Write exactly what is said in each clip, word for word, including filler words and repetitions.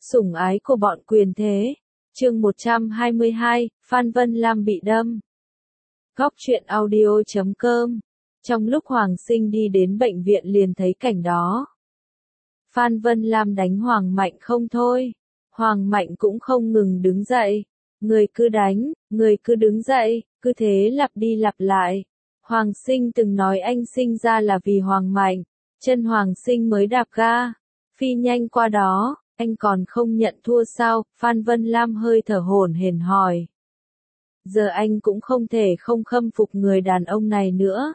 Sủng ái của bọn quyền thế. Chương một trăm hai mươi hai, Phan Vân Lam bị đâm. Góc truyện audio chấm com. Trong lúc Hoàng Sinh đi đến bệnh viện liền thấy cảnh đó. Phan Vân Lam đánh Hoàng Mạnh không thôi. Hoàng Mạnh cũng không ngừng đứng dậy. Người cứ đánh, người cứ đứng dậy, cứ thế lặp đi lặp lại. Hoàng Sinh từng nói anh sinh ra là vì Hoàng Mạnh. Chân Hoàng Sinh mới đạp ga. Phi nhanh qua đó. Anh còn không nhận thua sao? Phan Vân Lam hơi thở hổn hển hỏi. Giờ anh cũng không thể không khâm phục người đàn ông này nữa.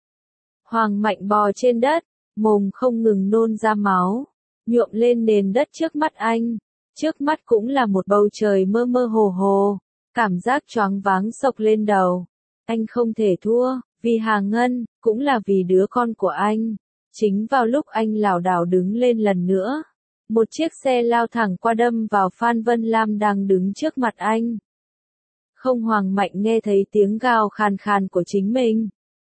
Hoàng Mạnh bò trên đất, mồm không ngừng nôn ra máu, nhuộm lên nền đất trước mắt anh. Trước mắt cũng là một bầu trời mơ mơ hồ hồ, cảm giác choáng váng sộc lên đầu. Anh không thể thua, vì Hà Ngân, cũng là vì đứa con của anh. Chính vào lúc anh lảo đảo đứng lên lần nữa, một chiếc xe lao thẳng qua đâm vào Phan Vân Lam đang đứng trước mặt anh. Không, Hoàng Mạnh nghe thấy tiếng gào khàn khàn của chính mình.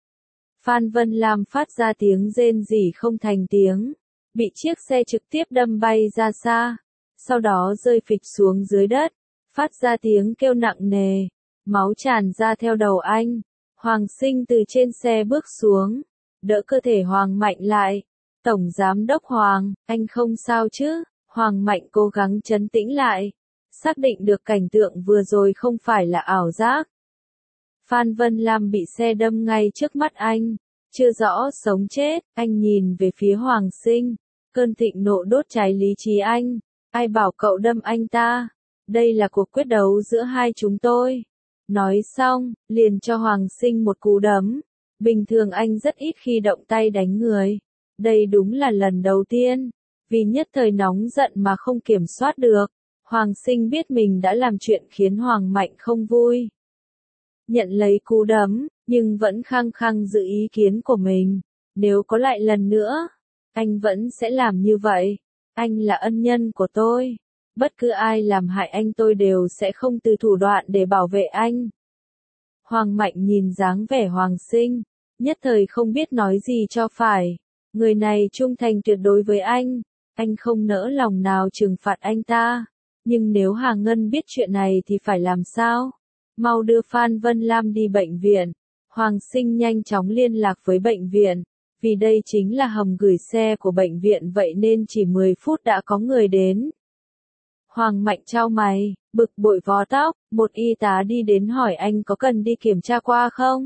Phan Vân Lam phát ra tiếng rên rỉ không thành tiếng, bị chiếc xe trực tiếp đâm bay ra xa, sau đó rơi phịch xuống dưới đất, phát ra tiếng kêu nặng nề, máu tràn ra theo đầu anh. Hoàng Sinh từ trên xe bước xuống, đỡ cơ thể Hoàng Mạnh lại. Tổng Giám đốc Hoàng, anh không sao chứ? Hoàng Mạnh cố gắng trấn tĩnh lại, xác định được cảnh tượng vừa rồi không phải là ảo giác. Phan Vân Lam bị xe đâm ngay trước mắt anh, chưa rõ sống chết. Anh nhìn về phía Hoàng Sinh, cơn thịnh nộ đốt cháy lý trí anh. Ai bảo cậu đâm anh ta? Đây là cuộc quyết đấu giữa hai chúng tôi. Nói xong, liền cho Hoàng Sinh một cú đấm. Bình thường anh rất ít khi động tay đánh người. Đây đúng là lần đầu tiên, vì nhất thời nóng giận mà không kiểm soát được. Hoàng Sinh biết mình đã làm chuyện khiến Hoàng Mạnh không vui. Nhận lấy cú đấm, nhưng vẫn khăng khăng giữ ý kiến của mình. Nếu có lại lần nữa, anh vẫn sẽ làm như vậy. Anh là ân nhân của tôi. Bất cứ ai làm hại anh tôi đều sẽ không từ thủ đoạn để bảo vệ anh. Hoàng Mạnh nhìn dáng vẻ Hoàng Sinh, nhất thời không biết nói gì cho phải. Người này trung thành tuyệt đối với anh, anh không nỡ lòng nào trừng phạt anh ta. Nhưng nếu Hà Ngân biết chuyện này thì phải làm sao? Mau đưa Phan Vân Lam đi bệnh viện. Hoàng Sinh nhanh chóng liên lạc với bệnh viện, vì đây chính là hầm gửi xe của bệnh viện, vậy nên chỉ mười phút đã có người đến. Hoàng Mạnh chau mày, bực bội vò tóc, một y tá đi đến hỏi anh có cần đi kiểm tra qua không?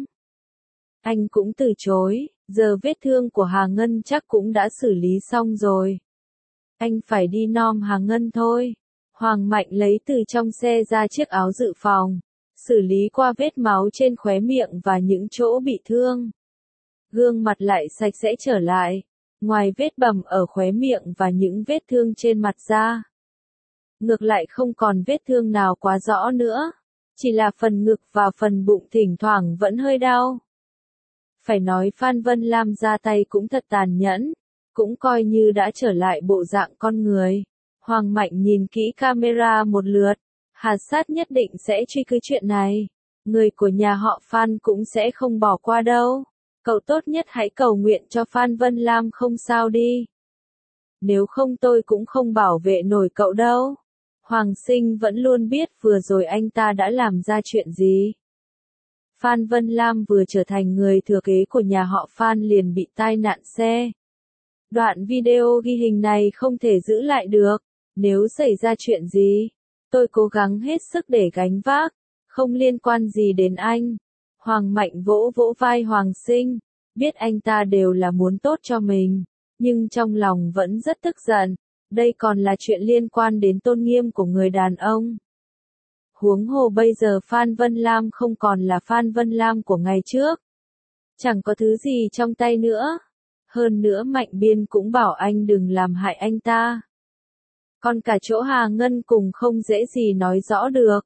Anh cũng từ chối, giờ vết thương của Hà Ngân chắc cũng đã xử lý xong rồi. Anh phải đi nom Hà Ngân thôi. Hoàng Mạnh lấy từ trong xe ra chiếc áo dự phòng, xử lý qua vết máu trên khóe miệng và những chỗ bị thương. Gương mặt lại sạch sẽ trở lại, ngoài vết bầm ở khóe miệng và những vết thương trên mặt da. Ngược lại không còn vết thương nào quá rõ nữa, chỉ là phần ngực và phần bụng thỉnh thoảng vẫn hơi đau. Phải nói Phan Vân Lam ra tay cũng thật tàn nhẫn, cũng coi như đã trở lại bộ dạng con người. Hoàng Mạnh nhìn kỹ camera một lượt, Hà Sát nhất định sẽ truy cứu chuyện này. Người của nhà họ Phan cũng sẽ không bỏ qua đâu. Cậu tốt nhất hãy cầu nguyện cho Phan Vân Lam không sao đi. Nếu không tôi cũng không bảo vệ nổi cậu đâu. Hoàng Sinh vẫn luôn biết vừa rồi anh ta đã làm ra chuyện gì. Phan Vân Lam vừa trở thành người thừa kế của nhà họ Phan liền bị tai nạn xe. Đoạn video ghi hình này không thể giữ lại được. Nếu xảy ra chuyện gì, tôi cố gắng hết sức để gánh vác, không liên quan gì đến anh. Hoàng Mạnh vỗ vỗ vai Hoàng Sinh, biết anh ta đều là muốn tốt cho mình, nhưng trong lòng vẫn rất tức giận. Đây còn là chuyện liên quan đến tôn nghiêm của người đàn ông. Huống hồ bây giờ Phan Vân Lam không còn là Phan Vân Lam của ngày trước. Chẳng có thứ gì trong tay nữa. Hơn nữa Mạnh Biên cũng bảo anh đừng làm hại anh ta. Còn cả chỗ Hà Ngân cùng không dễ gì nói rõ được.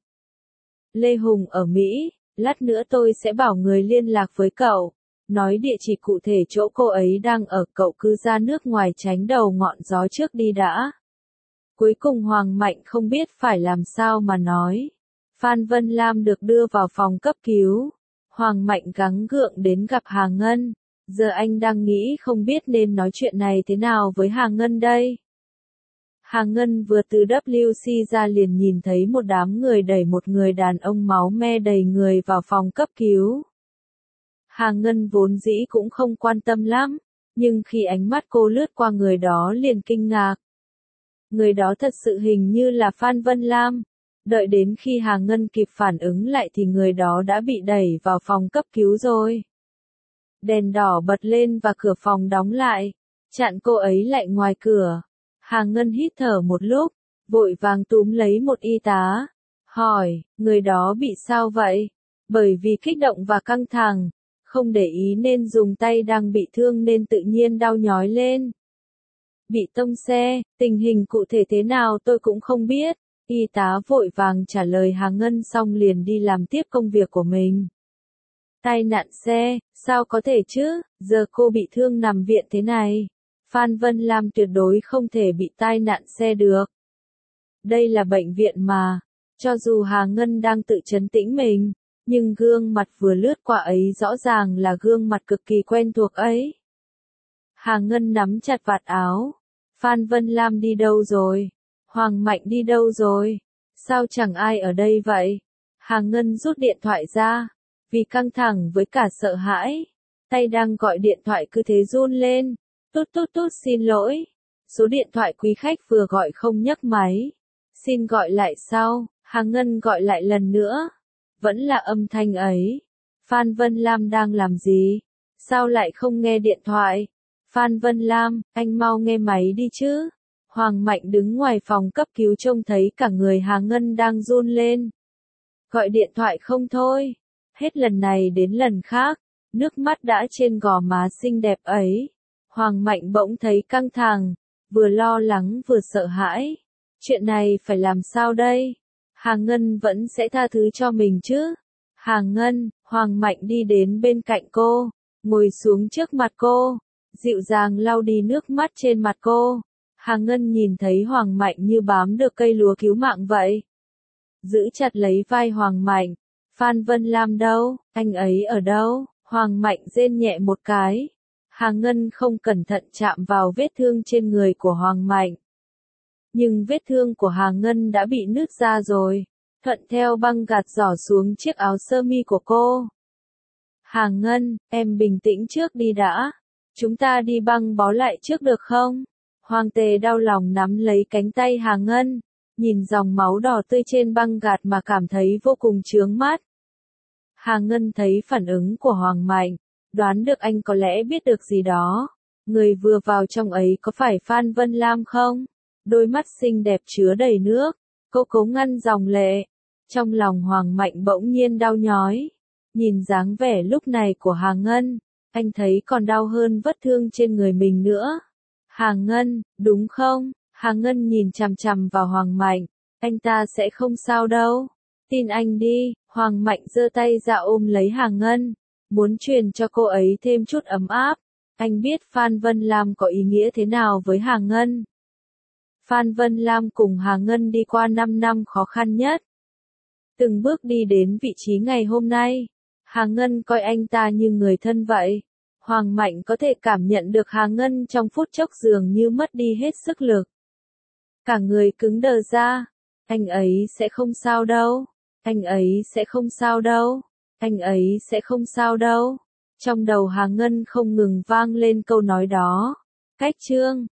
Lê Hùng ở Mỹ, lát nữa tôi sẽ bảo người liên lạc với cậu. Nói địa chỉ cụ thể chỗ cô ấy đang ở, cậu cứ ra nước ngoài tránh đầu ngọn gió trước đi đã. Cuối cùng Hoàng Mạnh không biết phải làm sao mà nói. Phan Vân Lam được đưa vào phòng cấp cứu. Hoàng Mạnh gắng gượng đến gặp Hà Ngân. Giờ anh đang nghĩ không biết nên nói chuyện này thế nào với Hà Ngân đây. Hà Ngân vừa từ W C ra liền nhìn thấy một đám người đẩy một người đàn ông máu me đầy người vào phòng cấp cứu. Hà Ngân vốn dĩ cũng không quan tâm lắm, nhưng khi ánh mắt cô lướt qua người đó liền kinh ngạc. Người đó thật sự hình như là Phan Vân Lam. Đợi đến khi Hà Ngân kịp phản ứng lại thì người đó đã bị đẩy vào phòng cấp cứu rồi. Đèn đỏ bật lên và cửa phòng đóng lại, chặn cô ấy lại ngoài cửa. Hà Ngân hít thở một lúc, vội vàng túm lấy một y tá, hỏi, người đó bị sao vậy? Bởi vì kích động và căng thẳng, không để ý nên dùng tay đang bị thương nên tự nhiên đau nhói lên. Bị tông xe, tình hình cụ thể thế nào tôi cũng không biết. Y tá vội vàng trả lời Hà Ngân xong liền đi làm tiếp công việc của mình. Tai nạn xe, sao có thể chứ, giờ cô bị thương nằm viện thế này. Phan Vân Lam tuyệt đối không thể bị tai nạn xe được. Đây là bệnh viện mà, cho dù Hà Ngân đang tự trấn tĩnh mình, nhưng gương mặt vừa lướt qua ấy rõ ràng là gương mặt cực kỳ quen thuộc ấy. Hà Ngân nắm chặt vạt áo. Phan Vân Lam đi đâu rồi? Hoàng Mạnh đi đâu rồi? Sao chẳng ai ở đây vậy? Hà Ngân rút điện thoại ra, vì căng thẳng với cả sợ hãi. Tay đang gọi điện thoại cứ thế run lên. Tút tút tút xin lỗi. Số điện thoại quý khách vừa gọi không nhấc máy. Xin gọi lại sau. Hà Ngân gọi lại lần nữa. Vẫn là âm thanh ấy. Phan Vân Lam đang làm gì? Sao lại không nghe điện thoại? Phan Vân Lam, anh mau nghe máy đi chứ. Hoàng Mạnh đứng ngoài phòng cấp cứu trông thấy cả người Hà Ngân đang run lên. Gọi điện thoại không thôi. Hết lần này đến lần khác, nước mắt đã trên gò má xinh đẹp ấy. Hoàng Mạnh bỗng thấy căng thẳng, vừa lo lắng vừa sợ hãi. Chuyện này phải làm sao đây? Hà Ngân vẫn sẽ tha thứ cho mình chứ? Hà Ngân, Hoàng Mạnh đi đến bên cạnh cô, ngồi xuống trước mặt cô, dịu dàng lau đi nước mắt trên mặt cô. Hà Ngân nhìn thấy Hoàng Mạnh như bám được cây lúa cứu mạng vậy. Giữ chặt lấy vai Hoàng Mạnh. Phan Vân Lam đâu? Anh ấy ở đâu? Hoàng Mạnh rên nhẹ một cái. Hà Ngân không cẩn thận chạm vào vết thương trên người của Hoàng Mạnh. Nhưng vết thương của Hà Ngân đã bị nứt ra rồi. Thuận theo băng gạt giỏ xuống chiếc áo sơ mi của cô. Hà Ngân, em bình tĩnh trước đi đã. Chúng ta đi băng bó lại trước được không? Hoàng Tề đau lòng nắm lấy cánh tay Hà Ngân, nhìn dòng máu đỏ tươi trên băng gạt mà cảm thấy vô cùng chướng mắt. Hà Ngân thấy phản ứng của Hoàng Mạnh, đoán được anh có lẽ biết được gì đó. Người vừa vào trong ấy có phải Phan Vân Lam không? Đôi mắt xinh đẹp chứa đầy nước, cô cố ngăn dòng lệ. Trong lòng Hoàng Mạnh bỗng nhiên đau nhói. Nhìn dáng vẻ lúc này của Hà Ngân, anh thấy còn đau hơn vết thương trên người mình nữa. Hà Ngân, đúng không? Hà Ngân nhìn chằm chằm vào Hoàng Mạnh, anh ta sẽ không sao đâu. Tin anh đi. Hoàng Mạnh giơ tay ra ôm lấy Hà Ngân, muốn truyền cho cô ấy thêm chút ấm áp. Anh biết Phan Vân Lam có ý nghĩa thế nào với Hà Ngân. Phan Vân Lam cùng Hà Ngân đi qua năm năm khó khăn nhất. Từng bước đi đến vị trí ngày hôm nay. Hà Ngân coi anh ta như người thân vậy. Hoàng Mạnh có thể cảm nhận được Hà Ngân trong phút chốc dường như mất đi hết sức lực. Cả người cứng đờ ra. Anh ấy sẽ không sao đâu. Anh ấy sẽ không sao đâu. Anh ấy sẽ không sao đâu. Trong đầu Hà Ngân không ngừng vang lên câu nói đó. Cách chương